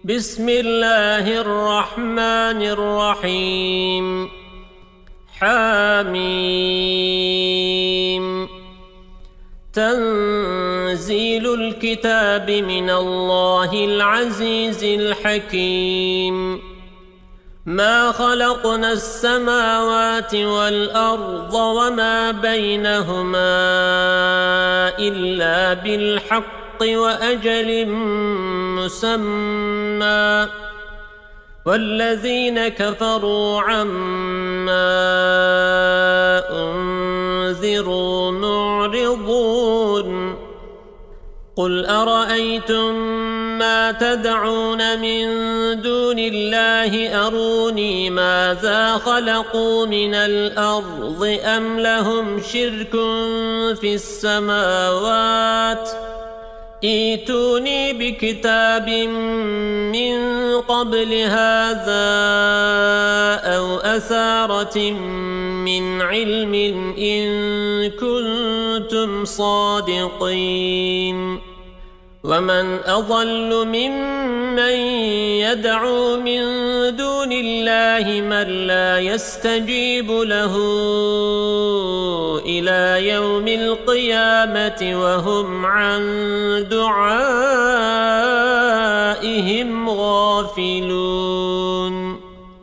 بسم الله الرحمن الرحيم حميم تنزيل الكتاب من الله العزيز الحكيم ما خلقنا السماوات والأرض وما بينهما إلا بالحق وأجل مسمى والذين كفروا عما أنذروا معرضون قل أرأيتم ما تدعون من دون الله أروني ماذا خلقوا من الأرض أم لهم شرك في السماوات ائتوني بكتاب من قبل هذا أو أثارة من علم إن كنتم صادقين ومن أضل ممن يدعو من دون الله من لا يستجيب له إلى يوم القيامة وهم عن دعائهم غافلون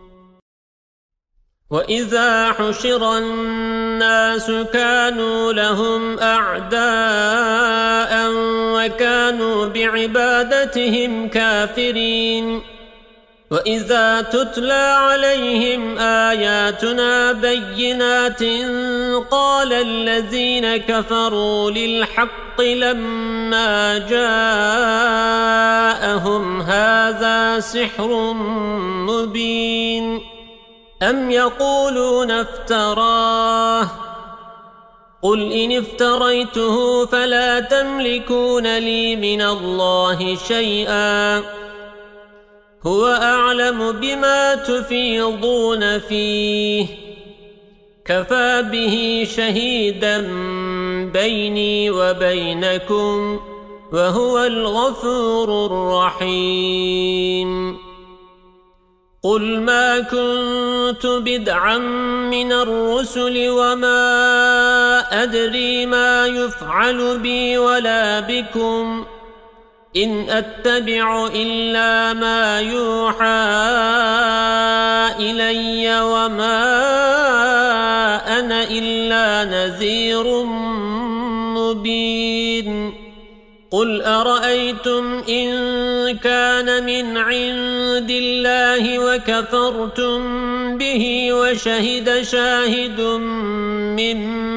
وإذا حشر الناس كانوا لهم أعداء وكانوا بعبادتهم كافرين وإذا تتلى عليهم آياتنا بينات قال الذين كفروا للحق لما جاءهم هذا سحر مبين أم يقولون افتراه قل إن افتريته فلا تملكون لي من الله شيئا هو أعلم بما تفيضون فيه كفى به شهيدا بيني وبينكم وهو الغفور الرحيم قل ما كنت بدعا من الرسل وما أدري ما يفعل بي ولا بكم إن أتبع إلا ما يوحى إلي وما أنا إلا نذير مبين قل أرأيتم إن كان من عند الله وكفرتم به وشهد شاهد من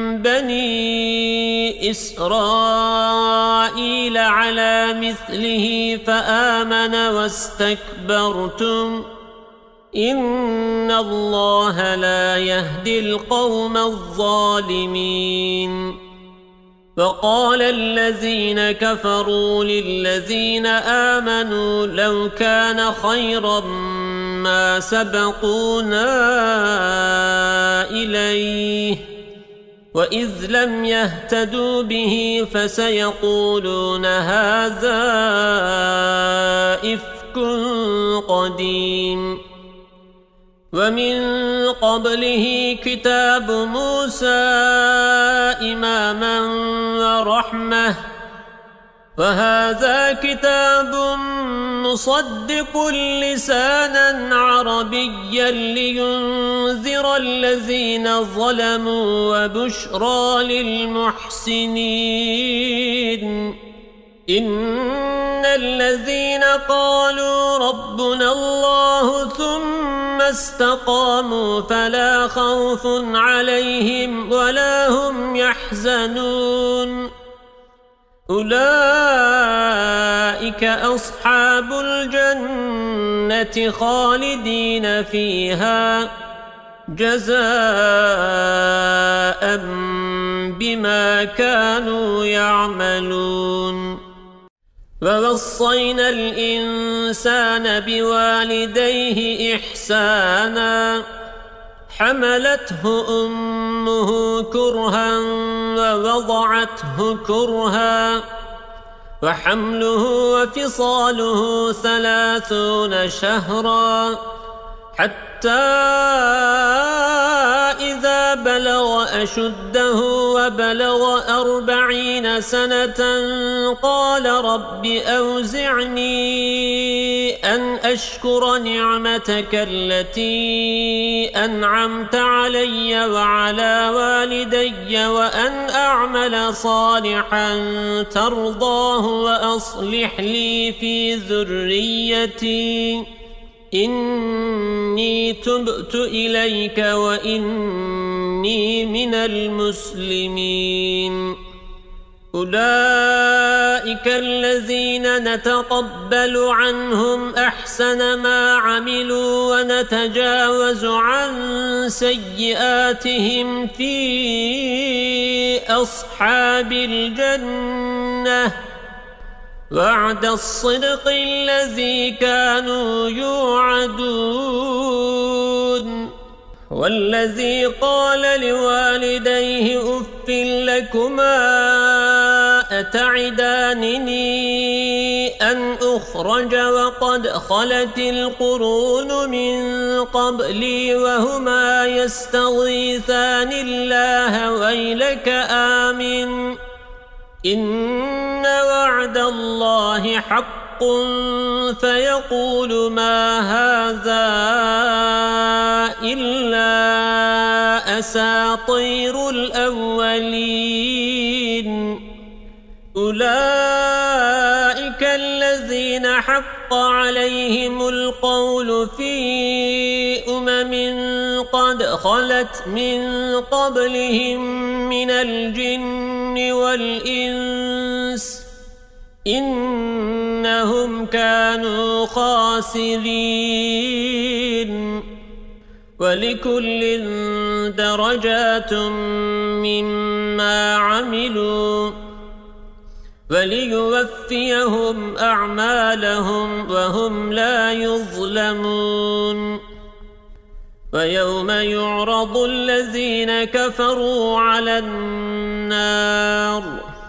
بني إسرائيل على مثله فآمن واستكبرتم إن الله لا يهدي القوم الظالمين وقال الذين كفروا للذين آمنوا لو كان خيرا ما سبقونا إليه وإذ لم يهتدوا به فسيقولون هذا إفك قديم ومن قبله كتاب موسى إماما ورحمة وهذا كتاب مصدق لسانا عربيا لينذر الذين ظلموا وبشرى للمحسنين إن الذين قالوا ربنا الله ثم استقاموا فلا خوف عليهم ولا هم يحزنون أولئك أصحاب الجنة خالدين فيها جزاء بما كانوا يعملون ووصينا الإنسان بوالديه إحسانا حملته أمه كرها ووضعته كرها وحمله وفصاله 30 شهرا حتى إذا بلغ أشده وبلغ 40 سنة قال رب أوزعني أن أشكر نعمتك التي أنعمت علي وعلى والدي وأن أعمل صالحا ترضاه وأصلح لي في ذريتي إني تبت إليك وإني من المسلمين أولئك الذين نتقبل عنهم أحسن ما عملوا ونتجاوز عن سيئاتهم في أصحاب الجنة وعد الصدق الذي كانوا يوعدون والذي قال لوالديه أف لكما أتعدانني أن أخرج وقد خلت القرون من قبلي وهما يستغيثان الله ويلك آمن إن وعد الله حق فيقول ما هذا إلا أساطير الأولين أولئك الذين حق عليهم القول في قد خلت من قبلهم من الجن والإنس إنهم كانوا خاسرين ولكل درجات مما عملوا وليوفيهم أعمالهم وهم لا يظلمون ويوم يعرض الذين كفروا على النار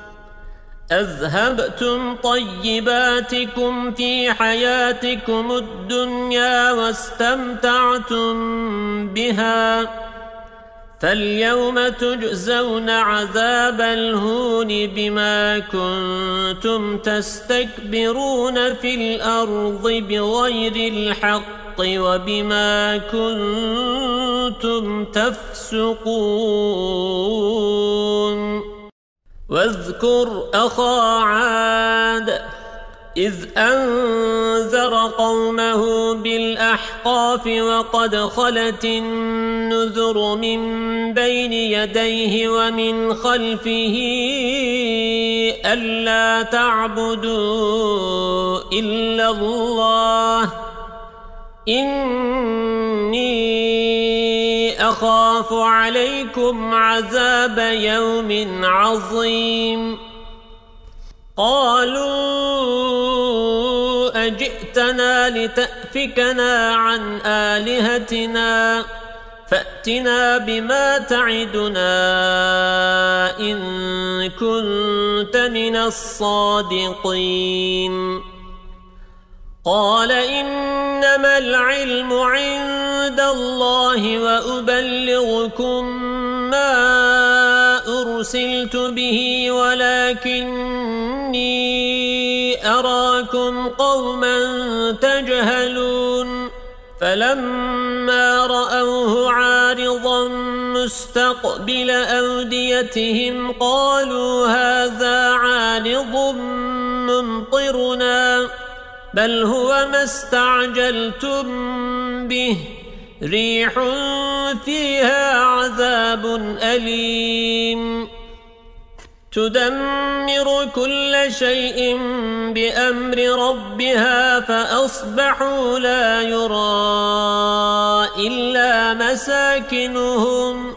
أذهبتم طيباتكم في حياتكم الدنيا واستمتعتم بها فاليوم تجزون عذاب الهون بما كنتم تستكبرون في الأرض بغير الحق وبما كنتم تفسقون واذكر أخا عاد إذ أنذر قومه بالأحقاف وقد خلت النذر من بين يديه ومن خلفه ألا تعبدوا إلا الله إني أخاف عليكم عذاب يوم عظيم قالوا أجئتنا لتأفكنا عن آلهتنا فأتنا بما تعدنا إن كنت من الصادقين قال إنما العلم عند الله وأبلغكم ما أرسلت به ولكني أراكم قوما تجهلون فلما رأوه عارضا مستقبل أوديتهم قالوا هذا عارض ممطرنا بل هو ما استعجلتم به ريح فيها عذاب أليم تدمر كل شيء بأمر ربها فأصبحوا لا يرى إلا مساكنهم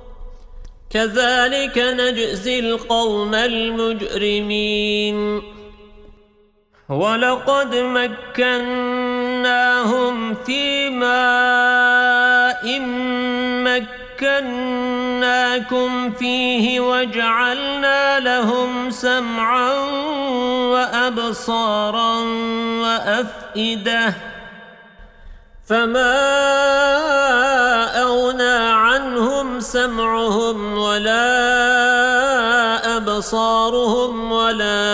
كذلك نجزي القوم المجرمين ولقد مكناهم في ماء مكناكم لكم فيه وجعلنا لهم سمعا وأبصارا وأفئدة فما أغنى عنهم سمعهم ولا أبصارهم ولا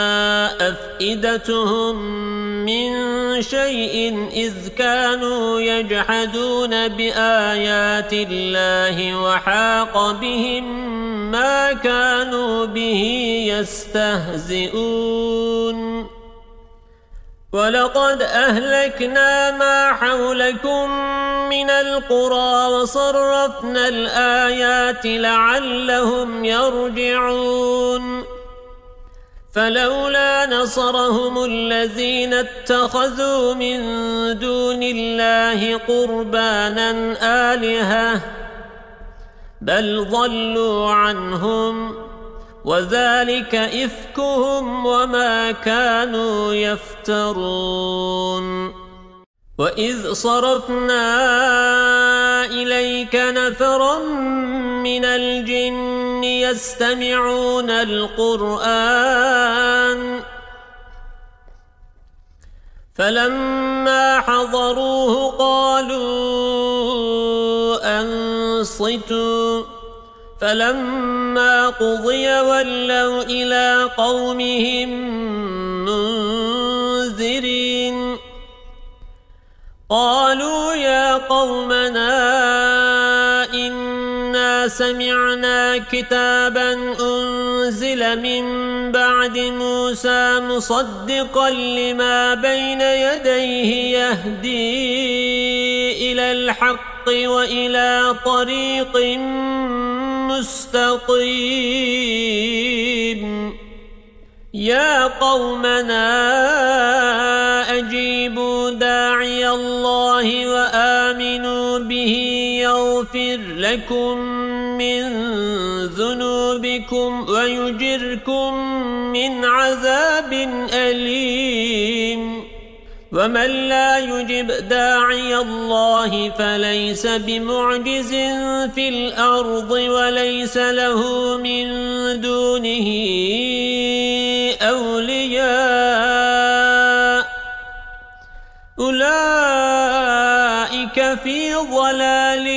أفئدتهم من شيء إذ كانوا يجحدون بآيات الله وحاق بهم ما كانوا به يستهزئون ولقد أهلكنا ما حولكم من القرى وصرفنا الآيات لعلهم يرجعون فلولا نصرهم الذين اتخذوا من دون الله قربانا آلهة بل ضلوا عنهم وذلك إفكهم وما كانوا يفترون وإذ صرفنا إليك نفرا من الجن يستمعون القرآن فلما حضروه قالوا أنصتوا فلما قضي ولوا إلى قومهم منذرين قالوا يا قومنا إنا سمعنا كتابا أنزل من بعد موسى مصدقا لما بين يديه يهدي إلى الحق وإلى طريق مستقيم يا قومنا أجيبوا داعي الله وآمنوا به يغفر لكم من ذنوبكم ويجركم من عذاب أليم ومن لا يجب داعي الله فليس بمعجز في الأرض وليس له من دونه أولياء أولئك في ضلال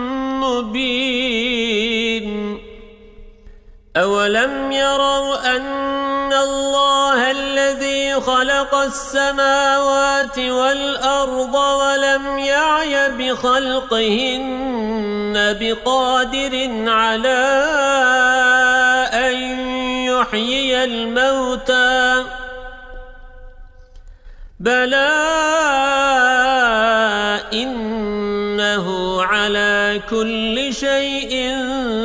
مبين أولم يروا أن الله الذي خلق السماوات والأرض ولم يعي بخلقهن بقادر على أن يحيي الموتى بلى إنه على كل شيء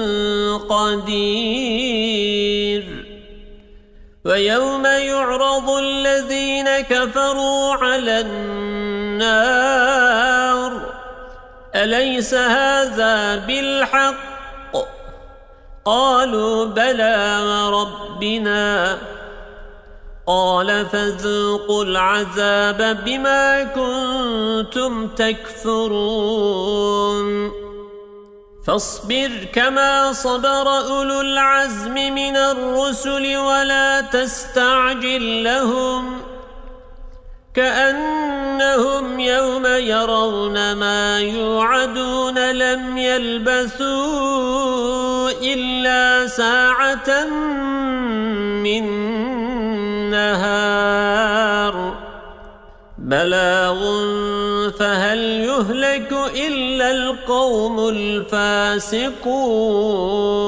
قدير ويوم يعرض الذين كفروا على النار أليس هذا بالحق قالوا بلى وربنا قال فذوقوا العذاب بما كنتم تكفرون فاصبر كما صبر أولو العزم من الرسل ولا تستعجل لهم كأنهم يوم يرون ما يوعدون لم يلبثوا إلا ساعة من نهار بلاغ فهل يهلك إلا القوم الفاسقون